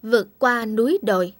Vượt qua núi đồi.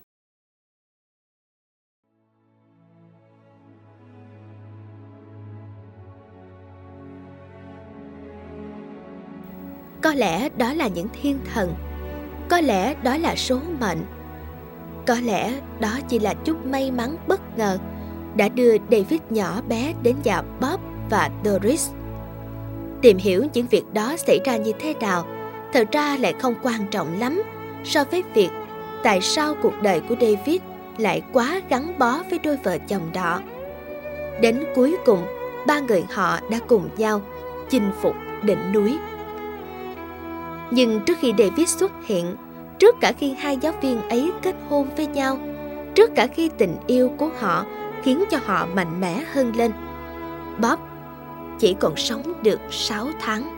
Có lẽ đó là những thiên thần, có lẽ đó là số mệnh, có lẽ đó chỉ là chút may mắn bất ngờ đã đưa David nhỏ bé đến nhà Bob và Doris. Tìm hiểu những việc đó xảy ra như thế nào thật ra lại không quan trọng lắm so với việc tại sao cuộc đời của David lại quá gắn bó với đôi vợ chồng đó. Đến cuối cùng, ba người họ đã cùng nhau chinh phục đỉnh núi. Nhưng trước khi David xuất hiện, trước cả khi hai giáo viên ấy kết hôn với nhau, trước cả khi tình yêu của họ khiến cho họ mạnh mẽ hơn lên, Bob chỉ còn sống được 6 tháng.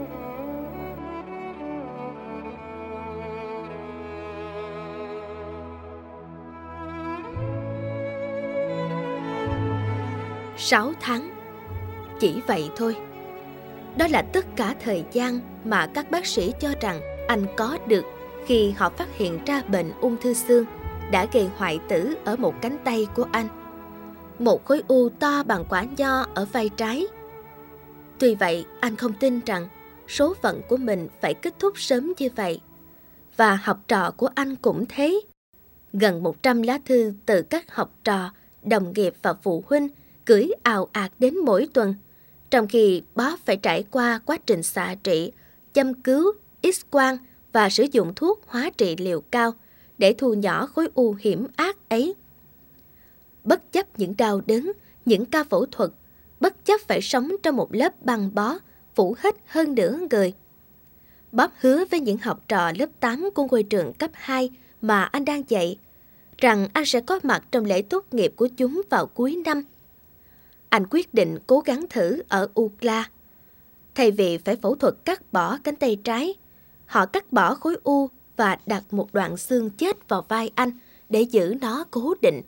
Sáu tháng, chỉ vậy thôi. Đó là tất cả thời gian mà các bác sĩ cho rằng anh có được khi họ phát hiện ra bệnh ung thư xương đã gây hoại tử ở một cánh tay của anh. Một khối u to bằng quả nho ở vai trái. Tuy vậy, anh không tin rằng số phận của mình phải kết thúc sớm như vậy. Và học trò của anh cũng thế. Gần 100 lá thư từ các học trò, đồng nghiệp và phụ huynh gửi ào ạt đến mỗi tuần, trong khi Bob phải trải qua quá trình xạ trị, châm cứu, X-quang và sử dụng thuốc hóa trị liều cao để thu nhỏ khối u hiểm ác ấy. Bất chấp những đau đớn, những ca phẫu thuật, bất chấp phải sống trong một lớp băng bó phủ hết hơn nửa người, Bob hứa với những học trò lớp 8 của ngôi trường cấp 2 mà anh đang dạy rằng anh sẽ có mặt trong lễ tốt nghiệp của chúng vào cuối năm. Anh quyết định cố gắng thử ở UCLA. Thay vì phải phẫu thuật cắt bỏ cánh tay trái, họ cắt bỏ khối u và đặt một đoạn xương chết vào vai anh để giữ nó cố định.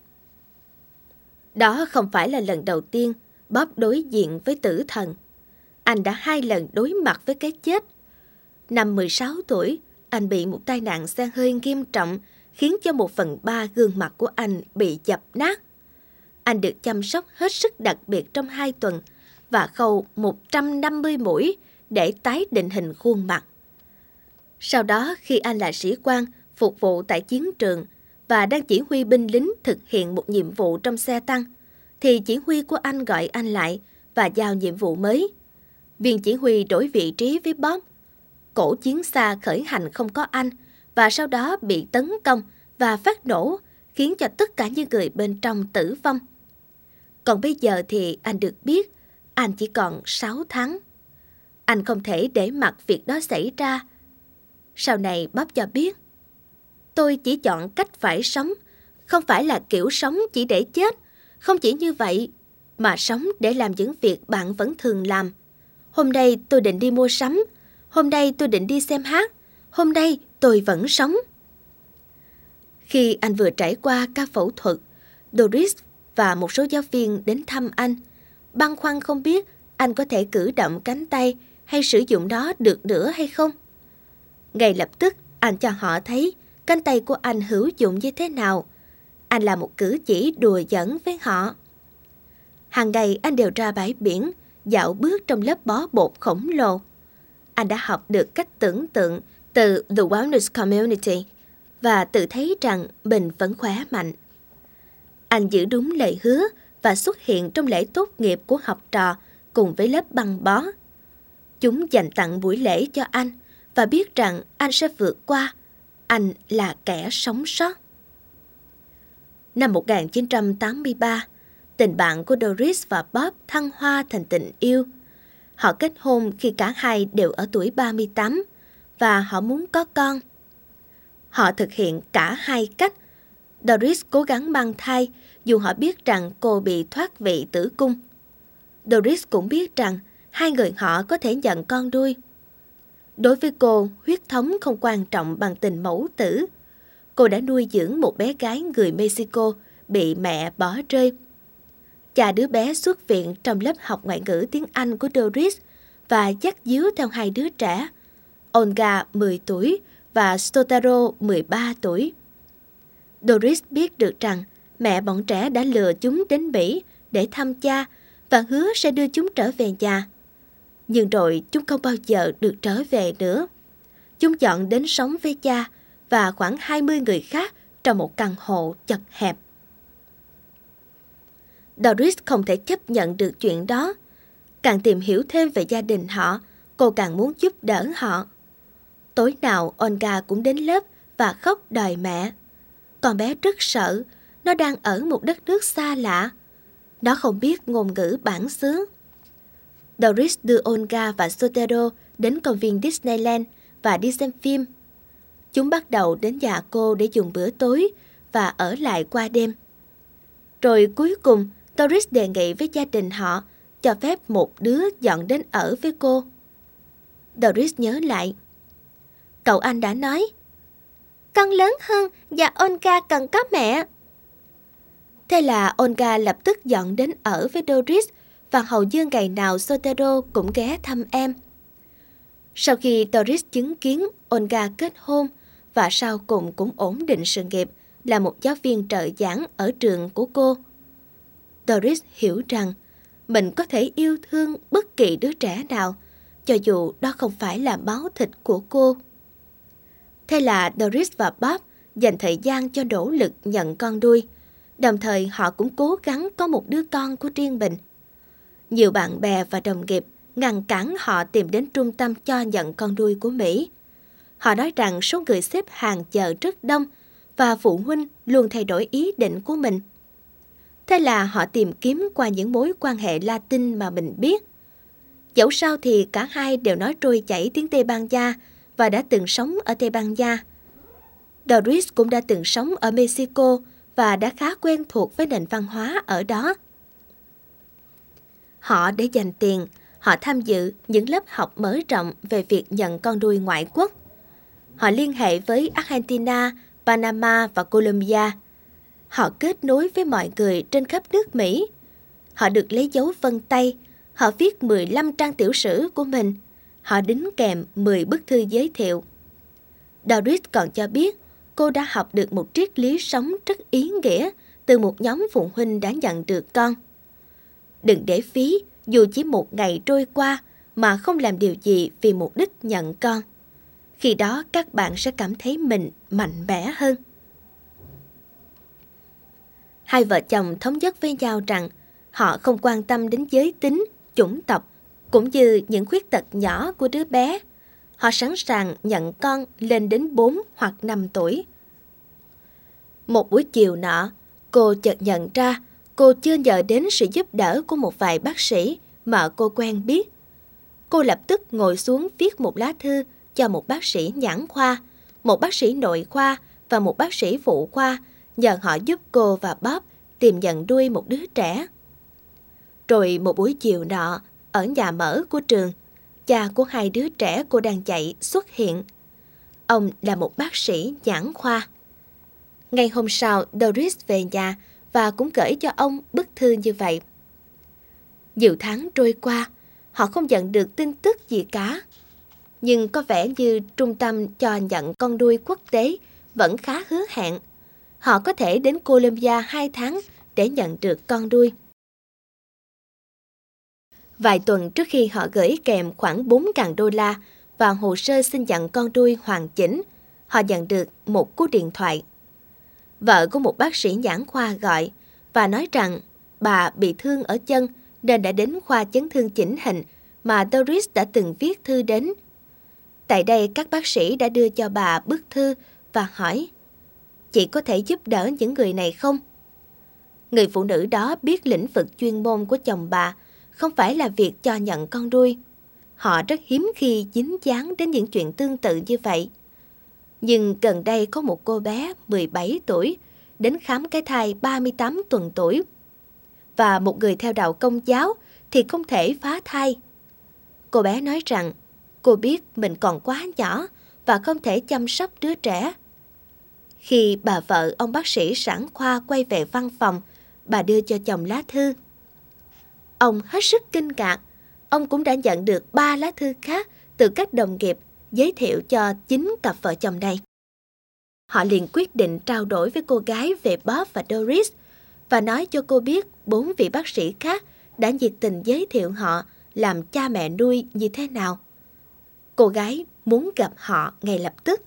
Đó không phải là lần đầu tiên Bob đối diện với tử thần. Anh đã 2 lần đối mặt với cái chết. Năm 16 tuổi, anh bị một tai nạn xe hơi nghiêm trọng khiến cho 1/3 gương mặt của anh bị dập nát. Anh được chăm sóc hết sức đặc biệt trong 2 tuần và khâu 150 mũi để tái định hình khuôn mặt. Sau đó, khi anh là sĩ quan phục vụ tại chiến trường và đang chỉ huy binh lính thực hiện một nhiệm vụ trong xe tăng, thì chỉ huy của anh gọi anh lại và giao nhiệm vụ mới. Viên chỉ huy đổi vị trí với Bob. Cổ chiến xa khởi hành không có anh và sau đó bị tấn công và phát nổ, khiến cho tất cả những người bên trong tử vong. Còn bây giờ thì anh được biết anh chỉ còn 6 tháng. Anh không thể để mặc việc đó xảy ra. Sau này Bob cho biết, tôi chỉ chọn cách phải sống, không phải là kiểu sống chỉ để chết. Không chỉ như vậy, mà sống để làm những việc bạn vẫn thường làm. Hôm nay tôi định đi mua sắm, hôm nay tôi định đi xem hát, hôm nay tôi vẫn sống. Khi anh vừa trải qua ca phẫu thuật, Doris và một số giáo viên đến thăm anh, băn khoăn không biết anh có thể cử động cánh tay hay sử dụng nó được nữa hay không. Ngay lập tức, anh cho họ thấy cánh tay của anh hữu dụng như thế nào. Anh làm một cử chỉ đùa giỡn với họ. Hàng ngày anh đều ra bãi biển, dạo bước trong lớp bó bột khổng lồ. Anh đã học được cách tưởng tượng từ The Wellness Community và tự thấy rằng mình vẫn khỏe mạnh. Anh giữ đúng lời hứa và xuất hiện trong lễ tốt nghiệp của học trò cùng với lớp băng bó. Chúng dành tặng buổi lễ cho anh và biết rằng anh sẽ vượt qua. Anh là kẻ sống sót. Năm 1983, tình bạn của Doris và Bob thăng hoa thành tình yêu. Họ kết hôn khi cả hai đều ở tuổi 38 và họ muốn có con. Họ thực hiện cả hai cách. Doris cố gắng mang thai dù họ biết rằng cô bị thoát vị tử cung. Doris cũng biết rằng hai người họ có thể nhận con nuôi. Đối với cô, huyết thống không quan trọng bằng tình mẫu tử. Cô đã nuôi dưỡng một bé gái người Mexico bị mẹ bỏ rơi. Cha đứa bé xuất viện trong lớp học ngoại ngữ tiếng Anh của Doris và dắt díu theo hai đứa trẻ. Olga 10 tuổi và Shotaro 13 tuổi. Doris biết được rằng mẹ bọn trẻ đã lừa chúng đến Bỉ để thăm cha và hứa sẽ đưa chúng trở về nhà. Nhưng rồi chúng không bao giờ được trở về nữa. Chúng chọn đến sống với cha và khoảng 20 người khác trong một căn hộ chật hẹp. Doris không thể chấp nhận được chuyện đó. Càng tìm hiểu thêm về gia đình họ, cô càng muốn giúp đỡ họ. Tối nào Olga cũng đến lớp và khóc đòi mẹ. Con bé rất sợ, nó đang ở một đất nước xa lạ. Nó không biết ngôn ngữ bản xứ. Doris đưa Olga và Shotaro đến công viên Disneyland và đi xem phim. Chúng bắt đầu đến nhà cô để dùng bữa tối và ở lại qua đêm. Rồi cuối cùng, Doris đề nghị với gia đình họ cho phép một đứa dọn đến ở với cô. Doris nhớ lại. Cậu anh đã nói, con lớn hơn và Olga cần có mẹ. Thế là Olga lập tức dọn đến ở với Doris và hầu như ngày nào Shotaro cũng ghé thăm em. Sau khi Doris chứng kiến Olga kết hôn và sau cùng cũng ổn định sự nghiệp là một giáo viên trợ giảng ở trường của cô, Doris hiểu rằng mình có thể yêu thương bất kỳ đứa trẻ nào, cho dù đó không phải là máu thịt của cô. Thế là Doris và Bob dành thời gian cho nỗ lực nhận con nuôi, đồng thời họ cũng cố gắng có một đứa con của riêng mình. Nhiều bạn bè và đồng nghiệp ngăn cản họ tìm đến trung tâm cho nhận con nuôi của Mỹ. Họ nói rằng số người xếp hàng chờ rất đông và phụ huynh luôn thay đổi ý định của mình. Thế là họ tìm kiếm qua những mối quan hệ Latin mà mình biết. Dẫu sao thì cả hai đều nói trôi chảy tiếng Tây Ban Nha và đã từng sống ở Tây Ban Nha. Doris cũng đã từng sống ở Mexico và đã khá quen thuộc với nền văn hóa ở đó. Họ để dành tiền, họ tham dự những lớp học mở rộng về việc nhận con nuôi ngoại quốc. Họ liên hệ với Argentina, Panama và Colombia. Họ kết nối với mọi người trên khắp nước Mỹ. Họ được lấy dấu vân tay. Họ viết 15 trang tiểu sử của mình. Họ đính kèm 10 bức thư giới thiệu. Doris còn cho biết cô đã học được một triết lý sống rất ý nghĩa từ một nhóm phụ huynh đã nhận được con. Đừng để phí dù chỉ một ngày trôi qua mà không làm điều gì vì mục đích nhận con. Khi đó các bạn sẽ cảm thấy mình mạnh mẽ hơn. Hai vợ chồng thống nhất với nhau rằng họ không quan tâm đến giới tính, chủng tộc, cũng như những khuyết tật nhỏ của đứa bé. Họ sẵn sàng nhận con lên đến 4 hoặc 5 tuổi. Một buổi chiều nọ, cô chợt nhận ra cô chưa nhờ đến sự giúp đỡ của một vài bác sĩ mà cô quen biết. Cô lập tức ngồi xuống viết một lá thư cho một bác sĩ nhãn khoa, một bác sĩ nội khoa và một bác sĩ phụ khoa, nhờ họ giúp cô và Bob tìm nhận nuôi một đứa trẻ. Rồi một buổi chiều nọ, ở nhà mở của trường, cha của hai đứa trẻ cô đang dạy xuất hiện. Ông là một bác sĩ nhãn khoa. Ngày hôm sau, Doris về nhà và cũng gửi cho ông bức thư như vậy. Nhiều tháng trôi qua, họ không nhận được tin tức gì cả. Nhưng có vẻ như trung tâm cho nhận con nuôi quốc tế vẫn khá hứa hẹn. Họ có thể đến Colombia 2 tháng để nhận được con nuôi. Vài tuần trước khi họ gửi kèm khoảng $4.000 và hồ sơ xin nhận con nuôi hoàn chỉnh, họ nhận được một cú điện thoại. Vợ của một bác sĩ nhãn khoa gọi và nói rằng bà bị thương ở chân nên đã đến khoa chấn thương chỉnh hình mà Doris đã từng viết thư đến. Tại đây các bác sĩ đã đưa cho bà bức thư và hỏi: "Chị có thể giúp đỡ những người này không?" Người phụ nữ đó biết lĩnh vực chuyên môn của chồng bà không phải là việc cho nhận con nuôi. Họ rất hiếm khi dính dáng đến những chuyện tương tự như vậy. Nhưng gần đây có một cô bé 17 tuổi đến khám cái thai 38 tuần tuổi. Và một người theo đạo Công giáo thì không thể phá thai. Cô bé nói rằng cô biết mình còn quá nhỏ và không thể chăm sóc đứa trẻ. Khi bà vợ ông bác sĩ sản khoa quay về văn phòng, bà đưa cho chồng lá thư. Ông hết sức kinh ngạc. Ông cũng đã nhận được 3 lá thư khác từ các đồng nghiệp giới thiệu cho chính cặp vợ chồng này. Họ liền quyết định trao đổi với cô gái về Bob và Doris và nói cho cô biết 4 vị bác sĩ khác đã nhiệt tình giới thiệu họ làm cha mẹ nuôi như thế nào. Cô gái muốn gặp họ ngay lập tức.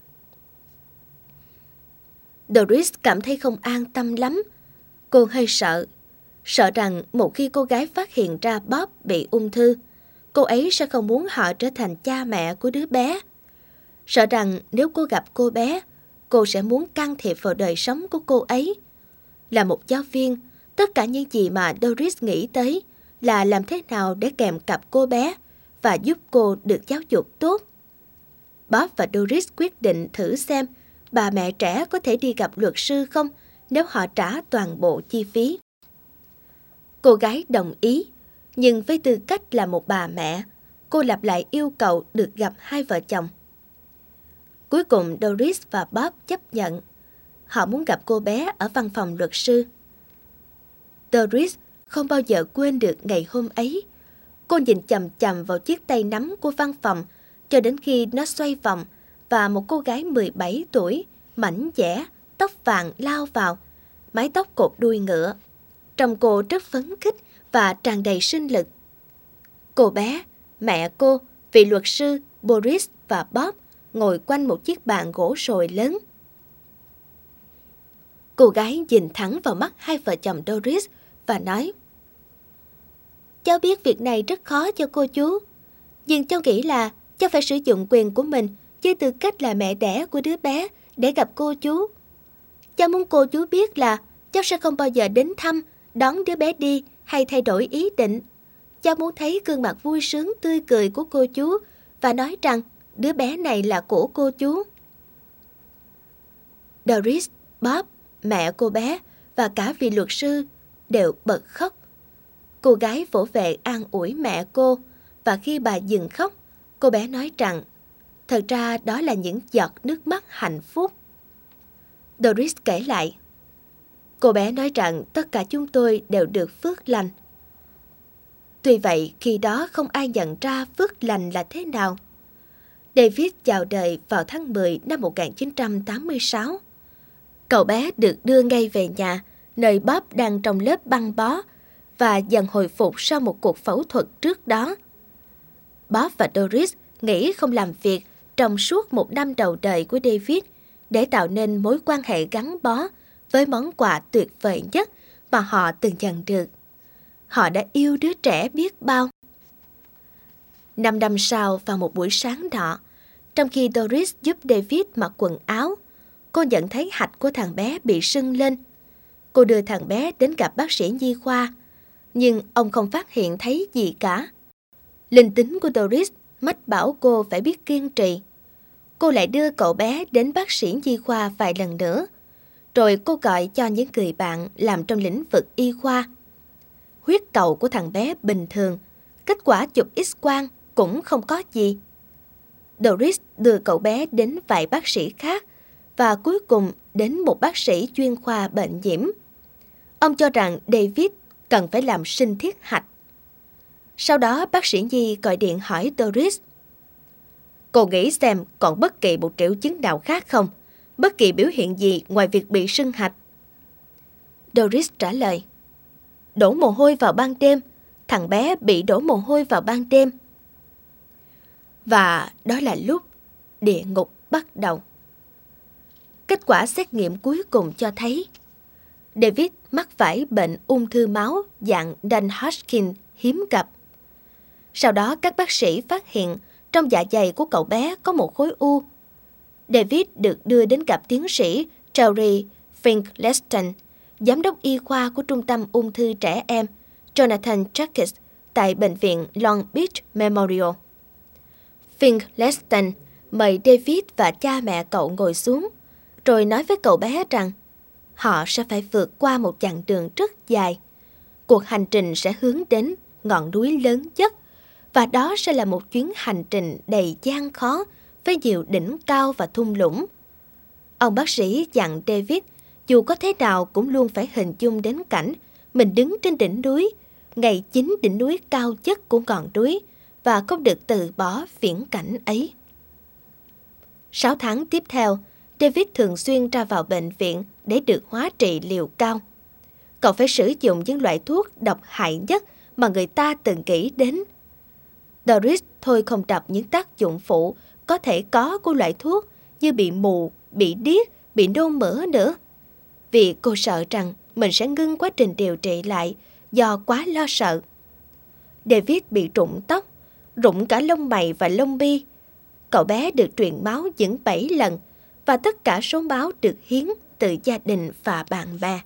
Doris cảm thấy không an tâm lắm. Cô hơi sợ rằng một khi cô gái phát hiện ra Bob bị ung thư, cô ấy sẽ không muốn họ trở thành cha mẹ của đứa bé. Sợ rằng nếu cô gặp cô bé, cô sẽ muốn can thiệp vào đời sống của cô ấy. Là một giáo viên, tất cả những gì mà Doris nghĩ tới là làm thế nào để kèm cặp cô bé và giúp cô được giáo dục tốt. Bob và Doris quyết định thử xem bà mẹ trẻ có thể đi gặp luật sư không nếu họ trả toàn bộ chi phí. Cô gái đồng ý, nhưng với tư cách là một bà mẹ, cô lặp lại yêu cầu được gặp hai vợ chồng. Cuối cùng Doris và Bob chấp nhận. Họ muốn gặp cô bé ở văn phòng luật sư. Doris không bao giờ quên được ngày hôm ấy. Cô nhìn chằm chằm vào chiếc tay nắm của văn phòng cho đến khi nó xoay vòng và một cô gái 17 tuổi, mảnh dẻ, tóc vàng lao vào, mái tóc cột đuôi ngựa. Trông cô rất phấn khích và tràn đầy sinh lực. Cô bé, mẹ cô, vị luật sư Boris và Bob ngồi quanh một chiếc bàn gỗ sồi lớn. Cô gái nhìn thẳng vào mắt hai vợ chồng Doris và nói: "Cháu biết việc này rất khó cho cô chú, nhưng cháu nghĩ là cháu phải sử dụng quyền của mình với tư cách là mẹ đẻ của đứa bé để gặp cô chú. Cháu muốn cô chú biết là cháu sẽ không bao giờ đến thăm, đón đứa bé đi hay thay đổi ý định. Cháu muốn thấy gương mặt vui sướng tươi cười của cô chú và nói rằng đứa bé này là của cô chú." Doris, Bob, mẹ cô bé và cả vị luật sư đều bật khóc. Cô gái vỗ về an ủi mẹ cô, và khi bà dừng khóc, cô bé nói rằng thật ra đó là những giọt nước mắt hạnh phúc. Doris kể lại: "Cô bé nói rằng tất cả chúng tôi đều được phước lành. Tuy vậy, khi đó không ai nhận ra phước lành là thế nào. David chào đời vào tháng 10 năm 1986. Cậu bé được đưa ngay về nhà, nơi Bob đang trong lớp băng bó và dần hồi phục sau một cuộc phẫu thuật trước đó. Bob và Doris nghĩ không làm việc trong suốt một năm đầu đời của David để tạo nên mối quan hệ gắn bó với món quà tuyệt vời nhất mà họ từng nhận được. Họ đã yêu đứa trẻ biết bao. 5 năm sau, vào một buổi sáng nọ, trong khi Doris giúp David mặc quần áo, cô nhận thấy hạch của thằng bé bị sưng lên. Cô đưa thằng bé đến gặp bác sĩ nhi khoa, nhưng ông không phát hiện thấy gì cả. Linh tính của Doris mách bảo cô phải biết kiên trì. Cô lại đưa cậu bé đến bác sĩ nhi khoa vài lần nữa, rồi cô gọi cho những người bạn làm trong lĩnh vực y khoa. Huyết cầu của thằng bé bình thường, kết quả chụp X-quang cũng không có gì. Doris đưa cậu bé đến vài bác sĩ khác và cuối cùng đến một bác sĩ chuyên khoa bệnh nhiễm. Ông cho rằng David cần phải làm sinh thiết hạch. Sau đó bác sĩ nhi gọi điện hỏi Doris: "Cô nghĩ xem còn bất kỳ một triệu chứng nào khác không? Bất kỳ biểu hiện gì ngoài việc bị sưng hạch?" Doris trả lời: "Đổ mồ hôi vào ban đêm. Thằng bé bị đổ mồ hôi vào ban đêm." Và đó là lúc địa ngục bắt đầu. Kết quả xét nghiệm cuối cùng cho thấy David mắc phải bệnh ung thư máu dạng Non-Hodgkin hiếm gặp. Sau đó các bác sĩ phát hiện trong dạ dày của cậu bé có một khối u. David được đưa đến gặp tiến sĩ Terry Finkelstein, giám đốc y khoa của Trung tâm Ung thư Trẻ Em Jonathan Jacques tại Bệnh viện Long Beach Memorial. Finkelstein mời David và cha mẹ cậu ngồi xuống, rồi nói với cậu bé rằng họ sẽ phải vượt qua một chặng đường rất dài. Cuộc hành trình sẽ hướng đến ngọn núi lớn nhất, và đó sẽ là một chuyến hành trình đầy gian khó với nhiều đỉnh cao và thung lũng. Ông bác sĩ dặn David dù có thế nào cũng luôn phải hình dung đến cảnh mình đứng trên đỉnh núi, ngay chính đỉnh núi cao nhất của ngọn núi, và không được từ bỏ viễn cảnh ấy. 6 tháng tiếp theo, David thường xuyên ra vào bệnh viện để được hóa trị liều cao. Cậu phải sử dụng những loại thuốc độc hại nhất mà người ta từng nghĩ đến. Doris thôi không đọc những tác dụng phụ có thể có của loại thuốc như bị mù, bị điếc, bị nôn mửa nữa. Vì cô sợ rằng mình sẽ ngưng quá trình điều trị lại do quá lo sợ. David bị rụng tóc, rụng cả lông mày và lông mi. Cậu bé được truyền máu những 7 lần và tất cả số máu được hiến từ gia đình và bạn bè.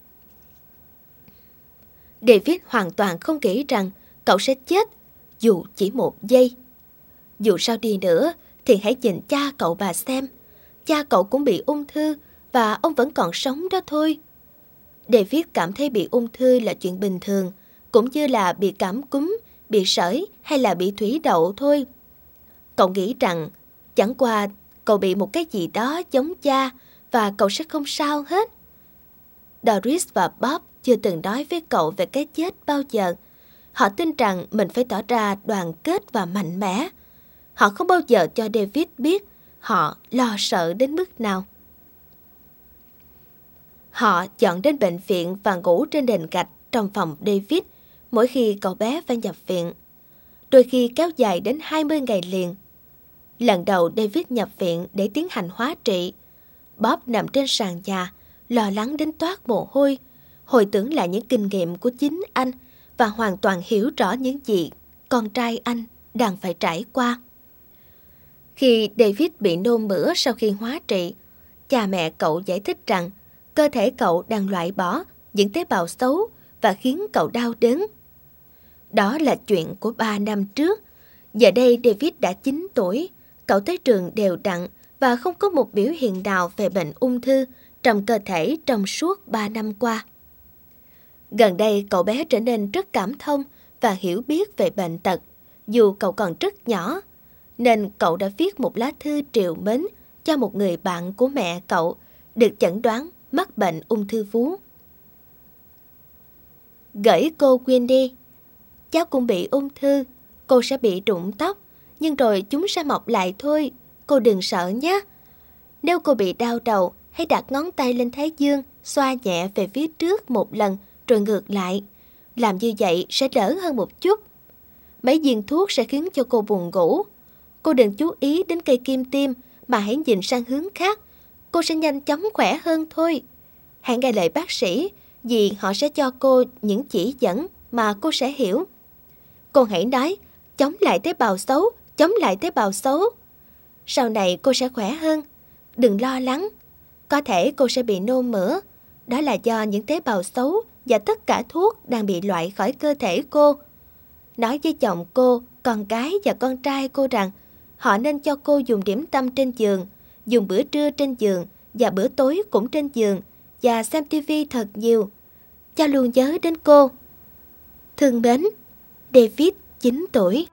David hoàn toàn không nghĩ rằng cậu sẽ chết dù chỉ 1 giây. Dù sao đi nữa thì hãy nhìn cha cậu bà xem. Cha cậu cũng bị ung thư và ông vẫn còn sống đó thôi. David cảm thấy bị ung thư là chuyện bình thường, cũng như là bị cảm cúm, bị sởi hay là bị thủy đậu thôi. Cậu nghĩ rằng chẳng qua cậu bị một cái gì đó giống cha và cậu sẽ không sao hết. Doris và Bob chưa từng nói với cậu về cái chết bao giờ. Họ tin rằng mình phải tỏ ra đoàn kết và mạnh mẽ. Họ không bao giờ cho David biết họ lo sợ đến mức nào. Họ dọn đến bệnh viện và ngủ trên nền gạch trong phòng David mỗi khi cậu bé phải nhập viện. Đôi khi kéo dài đến 20 ngày liền. Lần đầu David nhập viện để tiến hành hóa trị, Bob nằm trên sàn nhà, lo lắng đến toát mồ hôi, hồi tưởng lại những kinh nghiệm của chính anh và hoàn toàn hiểu rõ những gì con trai anh đang phải trải qua. Khi David bị nôn mửa sau khi hóa trị, cha mẹ cậu giải thích rằng cơ thể cậu đang loại bỏ những tế bào xấu và khiến cậu đau đớn. Đó là chuyện của 3 năm trước. Giờ đây David đã 9 tuổi, cậu tới trường đều đặn và không có một biểu hiện nào về bệnh ung thư trong cơ thể trong suốt 3 năm qua. Gần đây cậu bé trở nên rất cảm thông và hiểu biết về bệnh tật, dù cậu còn rất nhỏ, nên cậu đã viết một lá thư trìu mến cho một người bạn của mẹ cậu được chẩn đoán mắc bệnh ung thư vú. Gửi cô Wendy, cháu cũng bị ung thư, cô sẽ bị rụng tóc, nhưng rồi chúng sẽ mọc lại thôi, cô đừng sợ nhé. Nếu cô bị đau đầu, hãy đặt ngón tay lên thái dương, xoa nhẹ về phía trước một lần rồi ngược lại. Làm như vậy sẽ đỡ hơn một chút. Mấy viên thuốc sẽ khiến cho cô buồn ngủ. Cô đừng chú ý đến cây kim tiêm mà hãy nhìn sang hướng khác. Cô sẽ nhanh chóng khỏe hơn thôi. Hãy nghe lời bác sĩ, vì họ sẽ cho cô những chỉ dẫn mà cô sẽ hiểu. Cô hãy nói, chống lại tế bào xấu, chống lại tế bào xấu. Sau này cô sẽ khỏe hơn. Đừng lo lắng. Có thể cô sẽ bị nôn mửa. Đó là do những tế bào xấu và tất cả thuốc đang bị loại khỏi cơ thể cô. Nói với chồng cô, con gái và con trai cô rằng họ nên cho cô dùng điểm tâm trên giường, dùng bữa trưa trên giường và bữa tối cũng trên giường và xem tivi thật nhiều. Cha luôn nhớ đến cô. Thương mến, David, 9 tuổi.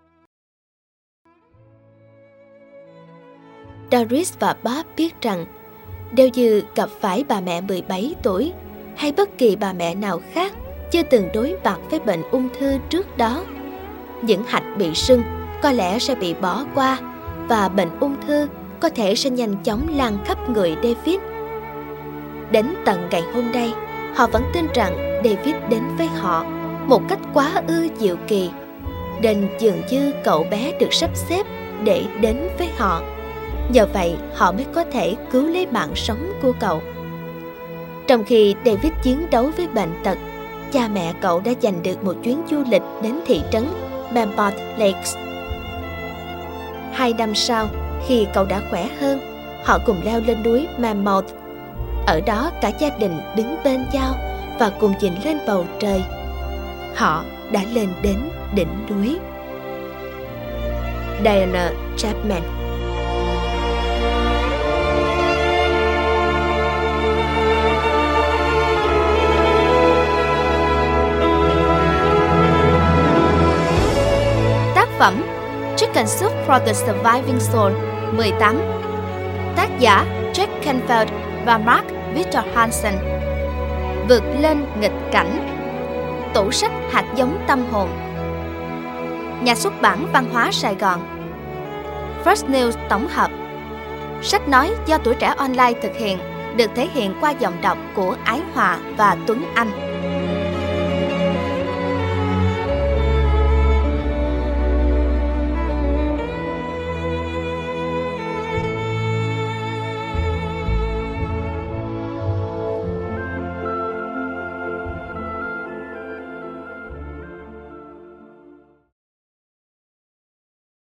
Doris và Bob biết rằng nếu như gặp phải bà mẹ 17 tuổi hay bất kỳ bà mẹ nào khác chưa từng đối mặt với bệnh ung thư trước đó, những hạch bị sưng có lẽ sẽ bị bỏ qua và bệnh ung thư có thể sẽ nhanh chóng lan khắp người David. Đến tận ngày hôm nay, họ vẫn tin rằng David đến với họ một cách quá ư diệu kỳ, nên dường như cậu bé được sắp xếp để đến với họ. Nhờ vậy họ mới có thể cứu lấy mạng sống của cậu. Trong khi David chiến đấu với bệnh tật, cha mẹ cậu đã giành được một chuyến du lịch đến thị trấn Mammoth Lakes. 2 năm sau, khi cậu đã khỏe hơn, họ cùng leo lên núi Mammoth. Ở đó cả gia đình đứng bên nhau và cùng nhìn lên bầu trời. Họ đã lên đến đỉnh núi. Diana Chapman. Tác phẩm Chicken Soup for the Surviving Soul 18. Tác giả Jack Canfield và Mark Victor Hansen. Vượt lên nghịch cảnh. Tủ sách hạt giống tâm hồn. Nhà xuất bản Văn hóa Sài Gòn. First News tổng hợp. Sách nói do Tuổi Trẻ Online thực hiện, được thể hiện qua giọng đọc của Ái Hòa và Tuấn Anh.